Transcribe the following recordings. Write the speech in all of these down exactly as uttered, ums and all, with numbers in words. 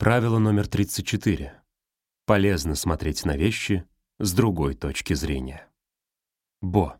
Правило номер тридцать четыре. Полезно смотреть на вещи с другой точки зрения. Бо.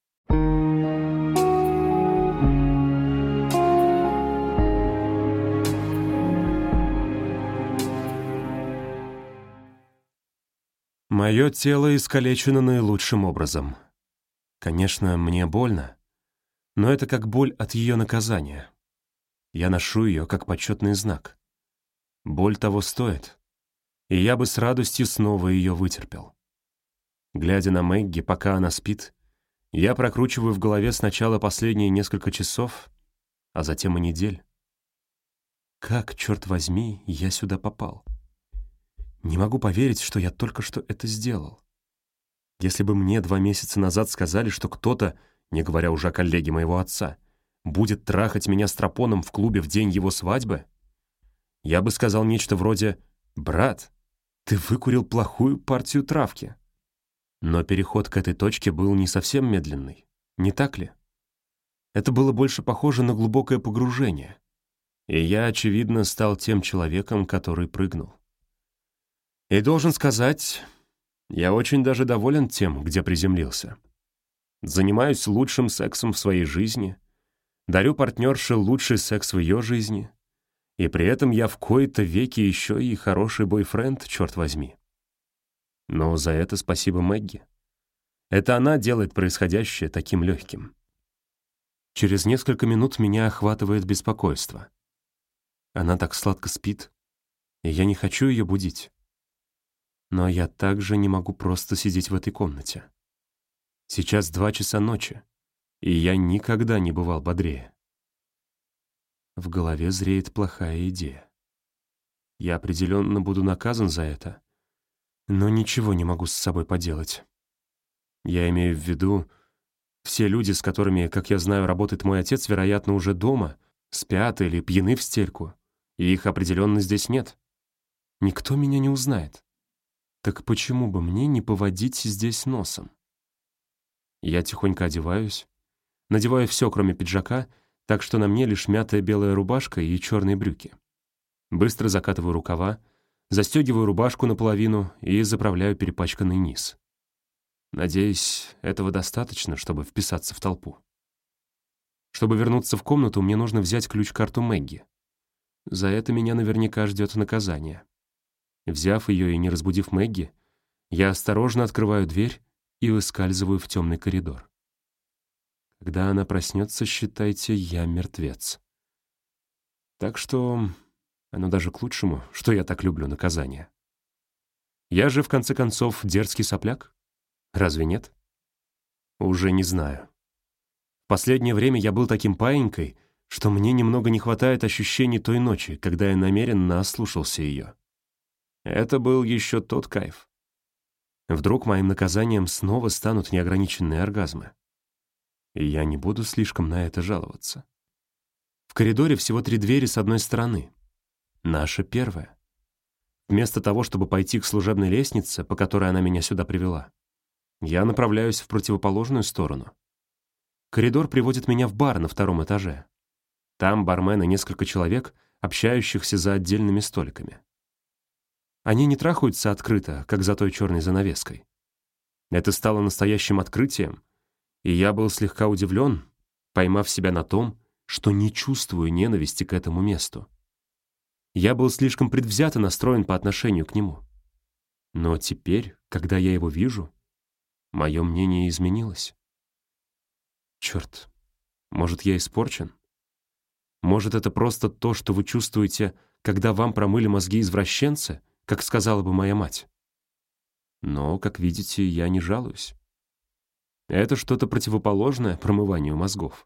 Мое тело искалечено наилучшим образом. Конечно, мне больно, но это как боль от ее наказания. Я ношу ее как почетный знак. Боль того стоит, и я бы с радостью снова ее вытерпел. Глядя на Мэгги, пока она спит, я прокручиваю в голове сначала последние несколько часов, а затем и недель. Как, черт возьми, я сюда попал? Не могу поверить, что я только что это сделал. Если бы мне два месяца назад сказали, что кто-то, не говоря уже о коллеге моего отца, будет трахать меня стропоном в клубе в день его свадьбы, я бы сказал нечто вроде «Брат, ты выкурил плохую партию травки». Но переход к этой точке был не совсем медленный, не так ли? Это было больше похоже на глубокое погружение, и я, очевидно, стал тем человеком, который прыгнул. И должен сказать, я очень даже доволен тем, где приземлился. Занимаюсь лучшим сексом в своей жизни, дарю партнерше лучший секс в ее жизни, и при этом я в кои-то веки еще и хороший бойфренд, черт возьми. Но за это спасибо Мэгги. Это она делает происходящее таким легким. Через несколько минут меня охватывает беспокойство. Она так сладко спит, и я не хочу ее будить. Но я также не могу просто сидеть в этой комнате. Сейчас два часа ночи, и я никогда не бывал бодрее. В голове зреет плохая идея. Я определенно буду наказан за это, но ничего не могу с собой поделать. Я имею в виду, все люди, с которыми, как я знаю, работает мой отец, вероятно, уже дома, спят или пьяны в стельку, и их определенно здесь нет. Никто меня не узнает. Так почему бы мне не поводить здесь носом? Я тихонько одеваюсь, надеваю все, кроме пиджака, так что на мне лишь мятая белая рубашка и черные брюки. Быстро закатываю рукава, застегиваю рубашку наполовину и заправляю перепачканный низ. Надеюсь, этого достаточно, чтобы вписаться в толпу. Чтобы вернуться в комнату, мне нужно взять ключ-карту Мэгги. За это меня наверняка ждет наказание. Взяв ее и не разбудив Мэгги, я осторожно открываю дверь и выскальзываю в темный коридор. Когда она проснется, считайте, я мертвец. Так что оно даже к лучшему, что я так люблю наказание. Я же, в конце концов, дерзкий сопляк? Разве нет? Уже не знаю. В последнее время я был таким паинькой, что мне немного не хватает ощущений той ночи, когда я намеренно ослушался ее. Это был еще тот кайф. Вдруг моим наказанием снова станут неограниченные оргазмы. И я не буду слишком на это жаловаться. В коридоре всего три двери с одной стороны. Наша первая. Вместо того, чтобы пойти к служебной лестнице, по которой она меня сюда привела, я направляюсь в противоположную сторону. Коридор приводит меня в бар на втором этаже. Там бармен и несколько человек, общающихся за отдельными столиками. Они не трахаются открыто, как за той черной занавеской. Это стало настоящим открытием, и я был слегка удивлен, поймав себя на том, что не чувствую ненависти к этому месту. Я был слишком предвзято настроен по отношению к нему. Но теперь, когда я его вижу, мое мнение изменилось. Черт, может, я испорчен? Может, это просто то, что вы чувствуете, когда вам промыли мозги извращенцы, как сказала бы моя мать? Но, как видите, я не жалуюсь. Это что-то противоположное промыванию мозгов.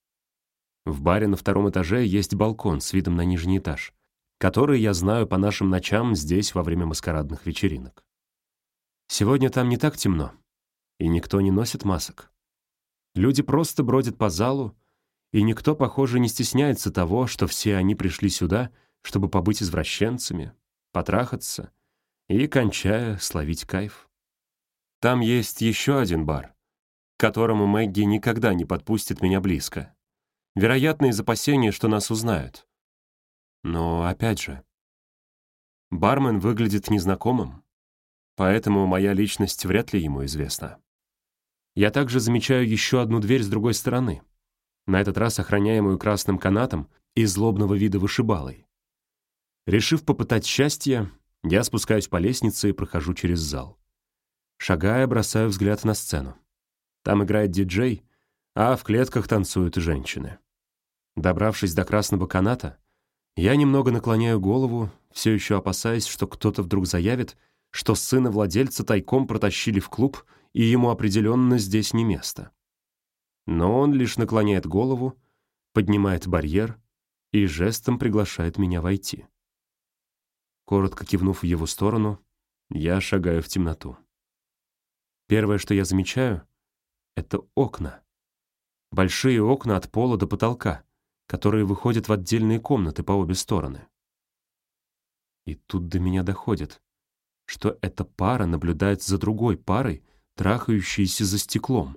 В баре на втором этаже есть балкон с видом на нижний этаж, который я знаю по нашим ночам здесь во время маскарадных вечеринок. Сегодня там не так темно, и никто не носит масок. Люди просто бродят по залу, и никто, похоже, не стесняется того, что все они пришли сюда, чтобы побыть извращенцами, потрахаться и, кончая, словить кайф. Там есть еще один бар, к которому Мэгги никогда не подпустит меня близко. Вероятно, из опасения, что нас узнают. Но, опять же, Бармен выглядит незнакомым, поэтому моя личность вряд ли ему известна. Я также замечаю еще одну дверь с другой стороны, на этот раз охраняемую красным канатом и злобного вида вышибалой. Решив попытать счастье, я спускаюсь по лестнице и прохожу через зал. Шагая, бросаю взгляд на сцену. Там играет диджей, а в клетках танцуют женщины. Добравшись до красного каната, я немного наклоняю голову, все еще опасаясь, что кто-то вдруг заявит, что сына владельца тайком протащили в клуб, и ему определенно здесь не место. Но он лишь наклоняет голову, поднимает барьер и жестом приглашает меня войти. Коротко кивнув в его сторону, я шагаю в темноту. Первое, что я замечаю, — это окна. Большие окна от пола до потолка, которые выходят в отдельные комнаты по обе стороны. И тут до меня доходит, что эта пара наблюдает за другой парой, трахающейся за стеклом.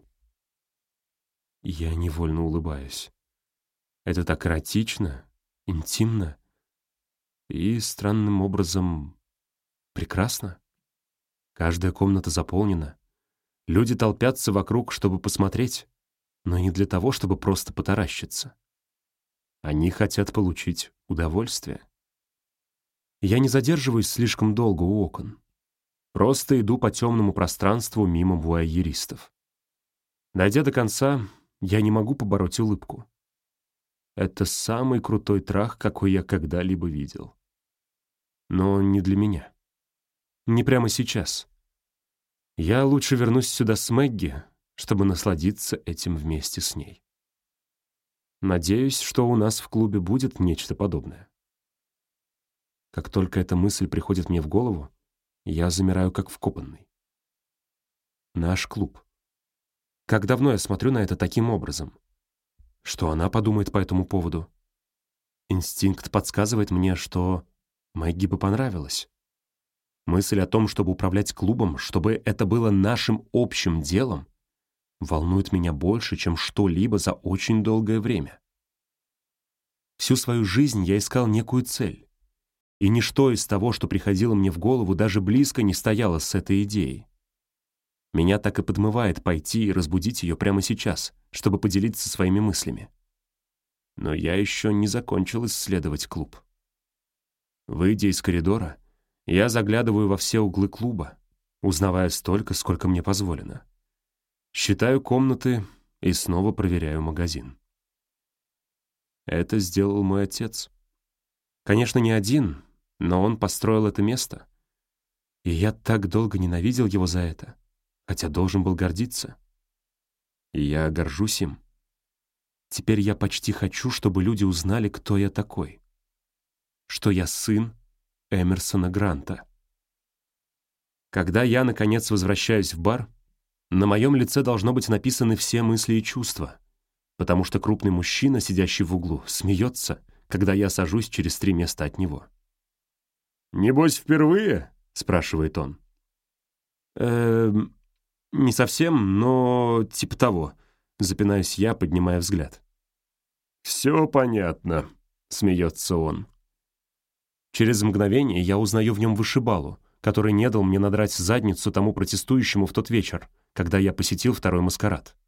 Я невольно улыбаюсь. Это так эротично, интимно и, странным образом, прекрасно. Каждая комната заполнена. Люди толпятся вокруг, чтобы посмотреть, но не для того, чтобы просто потаращиться. Они хотят получить удовольствие. Я не задерживаюсь слишком долго у окон. Просто иду по темному пространству мимо вуайеристов. Дойдя до конца, я не могу побороть улыбку. Это самый крутой трах, какой я когда-либо видел. Но не для меня. Не прямо сейчас. Я лучше вернусь сюда с Мэгги, чтобы насладиться этим вместе с ней. Надеюсь, что у нас в клубе будет нечто подобное. Как только эта мысль приходит мне в голову, я замираю как вкопанный. Наш клуб. Как давно я смотрю на это таким образом? Что она подумает по этому поводу? Инстинкт подсказывает мне, что Мэгги бы понравилось. Мысль о том, чтобы управлять клубом, чтобы это было нашим общим делом, волнует меня больше, чем что-либо за очень долгое время. Всю свою жизнь я искал некую цель, и ничто из того, что приходило мне в голову, даже близко не стояло с этой идеей. Меня так и подмывает пойти и разбудить ее прямо сейчас, чтобы поделиться своими мыслями. Но я еще не закончил исследовать клуб. Выйдя из коридора, я заглядываю во все углы клуба, узнавая столько, сколько мне позволено. Считаю комнаты и снова проверяю магазин. Это сделал мой отец. Конечно, не один, но он построил это место. И я так долго ненавидел его за это, хотя должен был гордиться. И я горжусь им. Теперь я почти хочу, чтобы люди узнали, кто я такой. Что я сын Эмерсона Гранта. Когда я, наконец, возвращаюсь в бар, на моем лице должно быть написаны все мысли и чувства, потому что крупный мужчина, сидящий в углу, смеется, когда я сажусь через три места от него. «Небось, впервые?» — спрашивает он. «Эм, не совсем, но типа того», — запинаюсь я, поднимая взгляд. «Все понятно», — смеется он. Через мгновение я узнаю в нем вышибалу, который не дал мне надрать задницу тому протестующему в тот вечер, когда я посетил второй маскарад.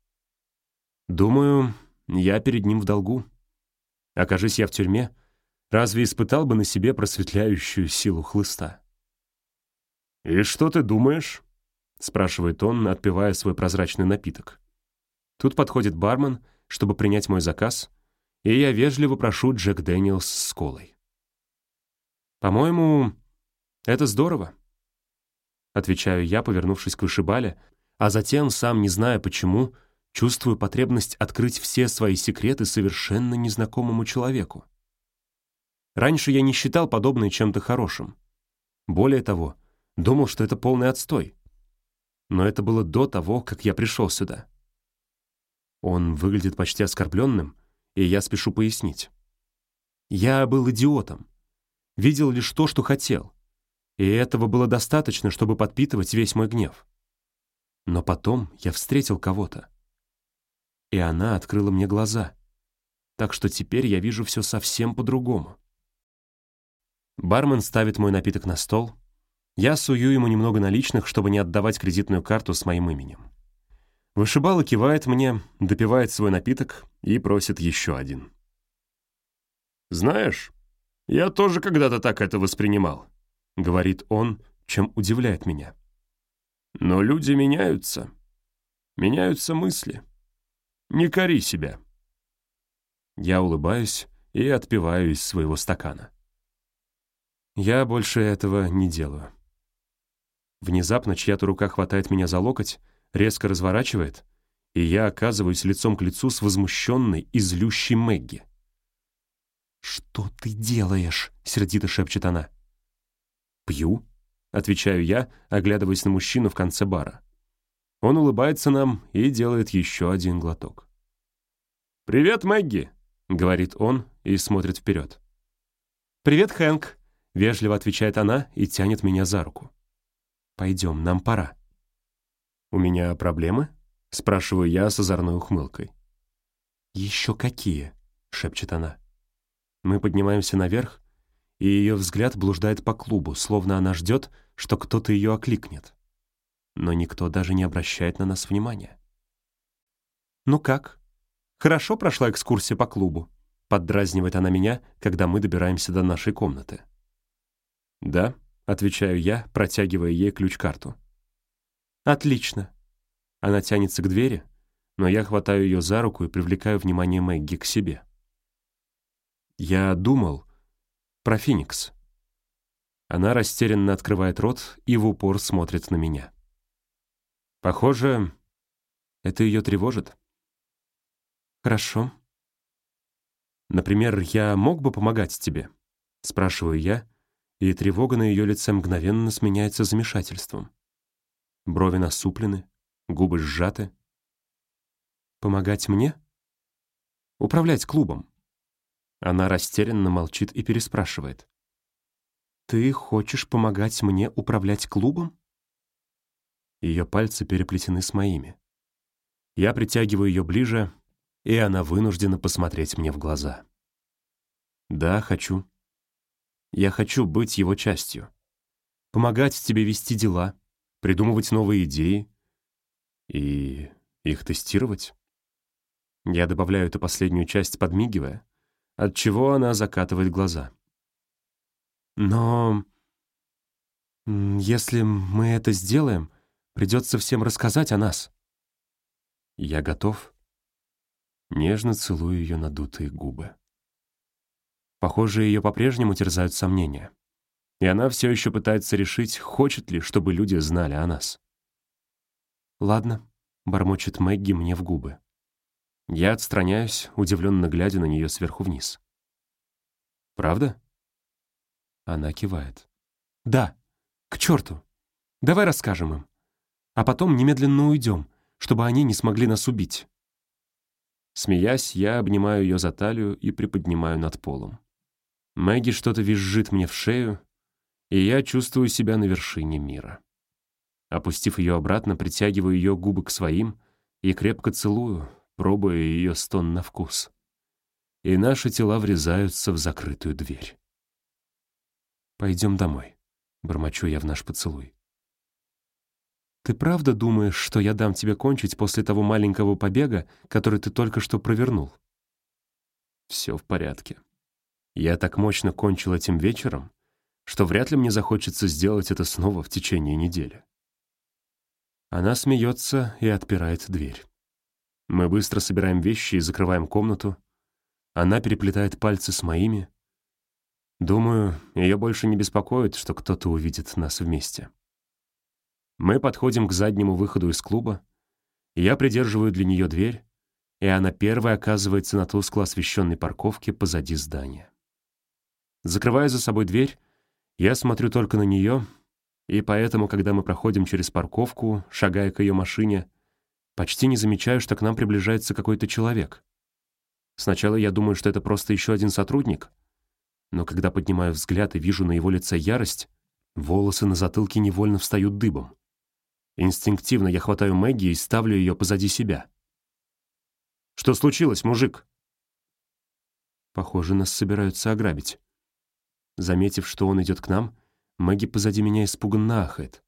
Думаю, я перед ним в долгу. Окажись я в тюрьме, разве испытал бы на себе просветляющую силу хлыста? «И что ты думаешь?» — спрашивает он, отпивая свой прозрачный напиток. Тут подходит бармен, чтобы принять мой заказ, и я вежливо прошу Джек Дэниелс с колой. «По-моему, это здорово», — отвечаю я, повернувшись к вышибале, а затем, сам не зная почему, чувствую потребность открыть все свои секреты совершенно незнакомому человеку. Раньше я не считал подобное чем-то хорошим. Более того, думал, что это полный отстой. Но это было до того, как я пришел сюда. Он выглядит почти оскорбленным, и я спешу пояснить. Я был идиотом. Видел лишь то, что хотел. И этого было достаточно, чтобы подпитывать весь мой гнев. Но потом я встретил кого-то. И она открыла мне глаза. Так что теперь я вижу все совсем по-другому. Бармен ставит мой напиток на стол. Я сую ему немного наличных, чтобы не отдавать кредитную карту с моим именем. Вышибала кивает мне, допивает свой напиток и просит еще один. «Знаешь, я тоже когда-то так это воспринимал», — говорит он, чем удивляет меня. «Но люди меняются. Меняются мысли. Не кори себя». Я улыбаюсь и отпиваю из своего стакана. Я больше этого не делаю. Внезапно чья-то рука хватает меня за локоть, резко разворачивает, и я оказываюсь лицом к лицу с возмущенной и злющей Мэгги. «Что ты делаешь?» — сердито шепчет она. «Пью», — отвечаю я, оглядываясь на мужчину в конце бара. Он улыбается нам и делает еще один глоток. «Привет, Мэгги», — говорит он и смотрит вперед. «Привет, Хэнк», — вежливо отвечает она и тянет меня за руку. «Пойдем, нам пора». «У меня проблемы?» — спрашиваю я с озорной ухмылкой. «Еще какие?» — шепчет она. Мы поднимаемся наверх, и ее взгляд блуждает по клубу, словно она ждет, что кто-то ее окликнет. Но никто даже не обращает на нас внимания. «Ну как? Хорошо прошла экскурсия по клубу?» — поддразнивает она меня, когда мы добираемся до нашей комнаты. «Да», — отвечаю я, протягивая ей ключ-карту. «Отлично». Она тянется к двери, но я хватаю ее за руку и привлекаю внимание Мэгги к себе. «Я думал про Феникс». Она растерянно открывает рот и в упор смотрит на меня. Похоже, это ее тревожит. «Хорошо. Например, я мог бы помогать тебе?» — спрашиваю я, и тревога на ее лице мгновенно сменяется замешательством. Брови насуплены, губы сжаты. «Помогать мне? Управлять клубом?» Она растерянно молчит и переспрашивает. «Ты хочешь помогать мне управлять клубом?» Ее пальцы переплетены с моими. Я притягиваю ее ближе, и она вынуждена посмотреть мне в глаза. «Да, хочу. Я хочу быть его частью. Помогать тебе вести дела, придумывать новые идеи и их тестировать». Я добавляю эту последнюю часть, подмигивая, отчего она закатывает глаза. «Но если мы это сделаем, придется всем рассказать о нас». Я готов. Нежно целую ее надутые губы. Похоже, ее по-прежнему терзают сомнения, и она все еще пытается решить, хочет ли, чтобы люди знали о нас. «Ладно», — бормочет Мэгги мне в губы. Я отстраняюсь, удивленно глядя на нее сверху вниз. «Правда?» Она кивает. «Да, к черту. Давай расскажем им. А потом немедленно уйдем, чтобы они не смогли нас убить». Смеясь, я обнимаю ее за талию и приподнимаю над полом. Мэгги что-то визжит мне в шею, и я чувствую себя на вершине мира. Опустив ее обратно, притягиваю ее губы к своим и крепко целую, пробуя ее стон на вкус. И наши тела врезаются в закрытую дверь. «Пойдем домой», — бормочу я в наш поцелуй. «Ты правда думаешь, что я дам тебе кончить после того маленького побега, который ты только что провернул?» «Все в порядке. Я так мощно кончил этим вечером, что вряд ли мне захочется сделать это снова в течение недели». Она смеется и отпирает дверь. Мы быстро собираем вещи и закрываем комнату. Она переплетает пальцы с моими. Думаю, ее больше не беспокоит, что кто-то увидит нас вместе. Мы подходим к заднему выходу из клуба. Я придерживаю для нее дверь, и она первая оказывается на тускло освещенной парковке позади здания. Закрывая за собой дверь, я смотрю только на нее, и поэтому, когда мы проходим через парковку, шагая к ее машине, почти не замечаю, что к нам приближается какой-то человек. Сначала я думаю, что это просто еще один сотрудник, но когда поднимаю взгляд и вижу на его лице ярость, волосы на затылке невольно встают дыбом. Инстинктивно я хватаю Мэгги и ставлю ее позади себя. «Что случилось, мужик?» Похоже, нас собираются ограбить. Заметив, что он идет к нам, Мэгги позади меня испуганно ахает.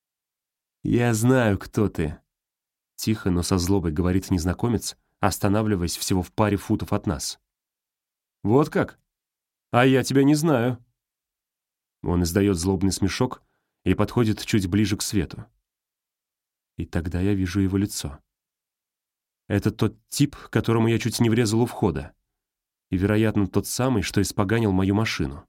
«Я знаю, кто ты», — тихо, но со злобой говорит незнакомец, останавливаясь всего в паре футов от нас. «Вот как? А я тебя не знаю». Он издает злобный смешок и подходит чуть ближе к свету. И тогда я вижу его лицо. Это тот тип, которому я чуть не врезал у входа. И, вероятно, тот самый, что испоганил мою машину.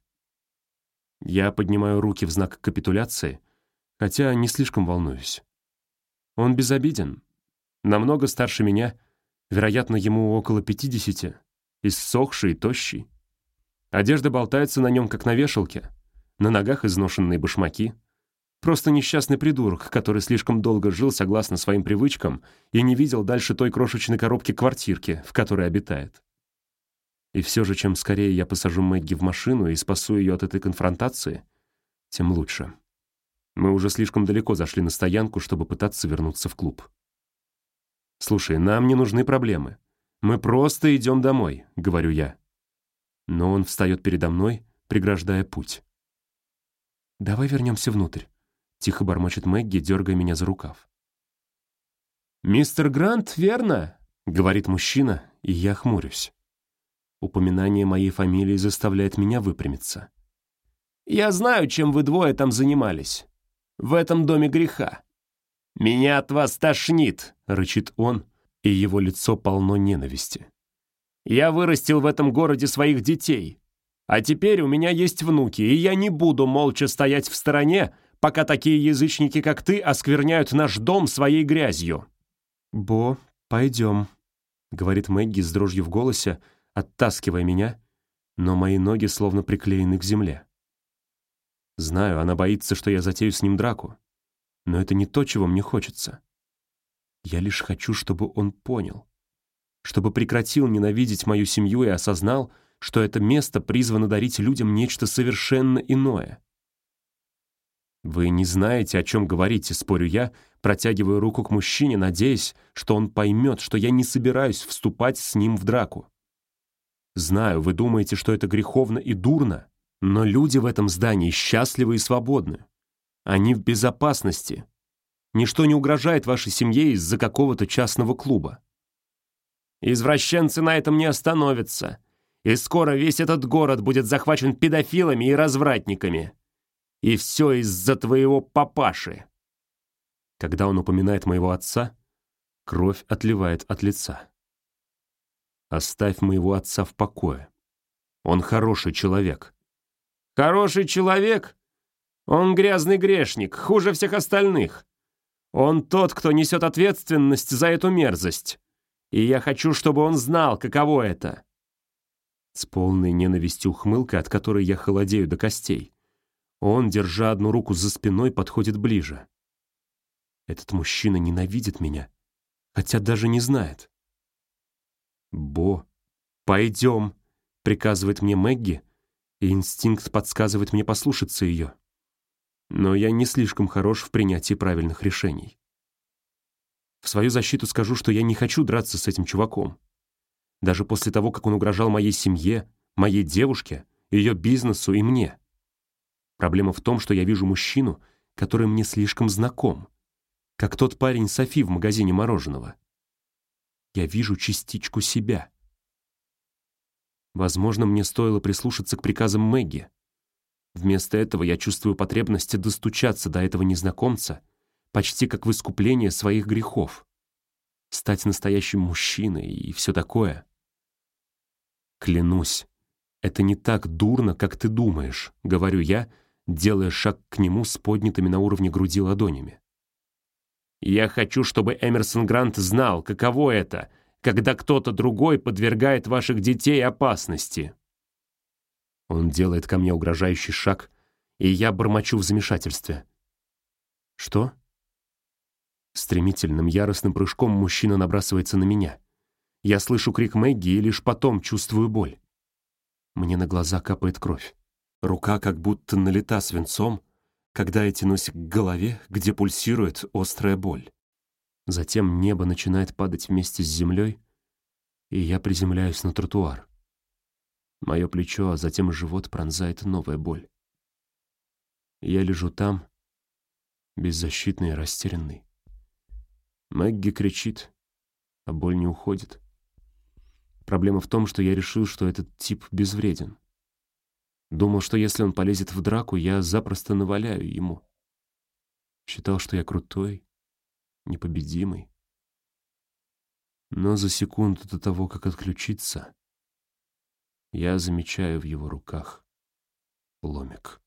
Я поднимаю руки в знак капитуляции, хотя не слишком волнуюсь. Он безобиден, намного старше меня, вероятно, ему около пятидесяти, иссохший и тощий. Одежда болтается на нем, как на вешалке, на ногах изношенные башмаки. Просто несчастный придурок, который слишком долго жил согласно своим привычкам и не видел дальше той крошечной коробки-квартирки, в которой обитает. И все же, чем скорее я посажу Мэгги в машину и спасу ее от этой конфронтации, тем лучше. Мы уже слишком далеко зашли на стоянку, чтобы пытаться вернуться в клуб. «Слушай, нам не нужны проблемы. Мы просто идем домой», — говорю я. Но он встает передо мной, преграждая путь. «Давай вернемся внутрь», — тихо бормочет Мэгги, дергая меня за рукав. «Мистер Грант, верно?» — говорит мужчина, и я хмурюсь. Упоминание моей фамилии заставляет меня выпрямиться. «Я знаю, чем вы двое там занимались. В этом доме греха. Меня от вас тошнит», — рычит он, и его лицо полно ненависти. «Я вырастил в этом городе своих детей. А теперь у меня есть внуки, и я не буду молча стоять в стороне, пока такие язычники, как ты, оскверняют наш дом своей грязью». «Бо, пойдем», — говорит Мэгги с дрожью в голосе, оттаскивая меня, но мои ноги словно приклеены к земле. Знаю, она боится, что я затею с ним драку, но это не то, чего мне хочется. Я лишь хочу, чтобы он понял, чтобы прекратил ненавидеть мою семью и осознал, что это место призвано дарить людям нечто совершенно иное. «Вы не знаете, о чем говорите», — спорю я, протягиваю руку к мужчине, надеясь, что он поймет, что я не собираюсь вступать с ним в драку. Знаю, вы думаете, что это греховно и дурно, но люди в этом здании счастливы и свободны. Они в безопасности. Ничто не угрожает вашей семье из-за какого-то частного клуба. Извращенцы на этом не остановятся, и скоро весь этот город будет захвачен педофилами и развратниками. И все из-за твоего папаши». Когда он упоминает моего отца, кровь отливает от лица. «Оставь моего отца в покое. Он хороший человек». «Хороший человек? Он грязный грешник, хуже всех остальных. Он тот, кто несет ответственность за эту мерзость. И я хочу, чтобы он знал, каково это». С полной ненавистью ухмылкой, от которой я холодею до костей, он, держа одну руку за спиной, подходит ближе. Этот мужчина ненавидит меня, хотя даже не знает. «Бо, пойдем», — приказывает мне Мэгги, и инстинкт подсказывает мне послушаться ее. Но я не слишком хорош в принятии правильных решений. В свою защиту скажу, что я не хочу драться с этим чуваком. Даже после того, как он угрожал моей семье, моей девушке, ее бизнесу и мне. Проблема в том, что я вижу мужчину, который мне слишком знаком, как тот парень Софи в магазине мороженого. Я вижу частичку себя. Возможно, мне стоило прислушаться к приказам Мэгги. Вместо этого я чувствую потребность достучаться до этого незнакомца, почти как в искупление своих грехов. Стать настоящим мужчиной и все такое. «Клянусь, это не так дурно, как ты думаешь», — говорю я, делая шаг к нему с поднятыми на уровне груди ладонями. «Я хочу, чтобы Эмерсон Грант знал, каково это, когда кто-то другой подвергает ваших детей опасности». Он делает ко мне угрожающий шаг, и я бормочу в замешательстве. «Что?» Стремительным, яростным прыжком мужчина набрасывается на меня. Я слышу крик Мэгги и лишь потом чувствую боль. Мне на глаза капает кровь. Рука как будто налита свинцом, когда я тянусь к голове, где пульсирует острая боль. Затем небо начинает падать вместе с землей, и я приземляюсь на тротуар. Мое плечо, а затем живот пронзает новая боль. Я лежу там, беззащитный и растерянный. Мэгги кричит, а боль не уходит. Проблема в том, что я решил, что этот тип безвреден. Думал, что если он полезет в драку, я запросто наваляю ему. Считал, что я крутой, непобедимый. Но за секунду до того, как отключиться, я замечаю в его руках ломик.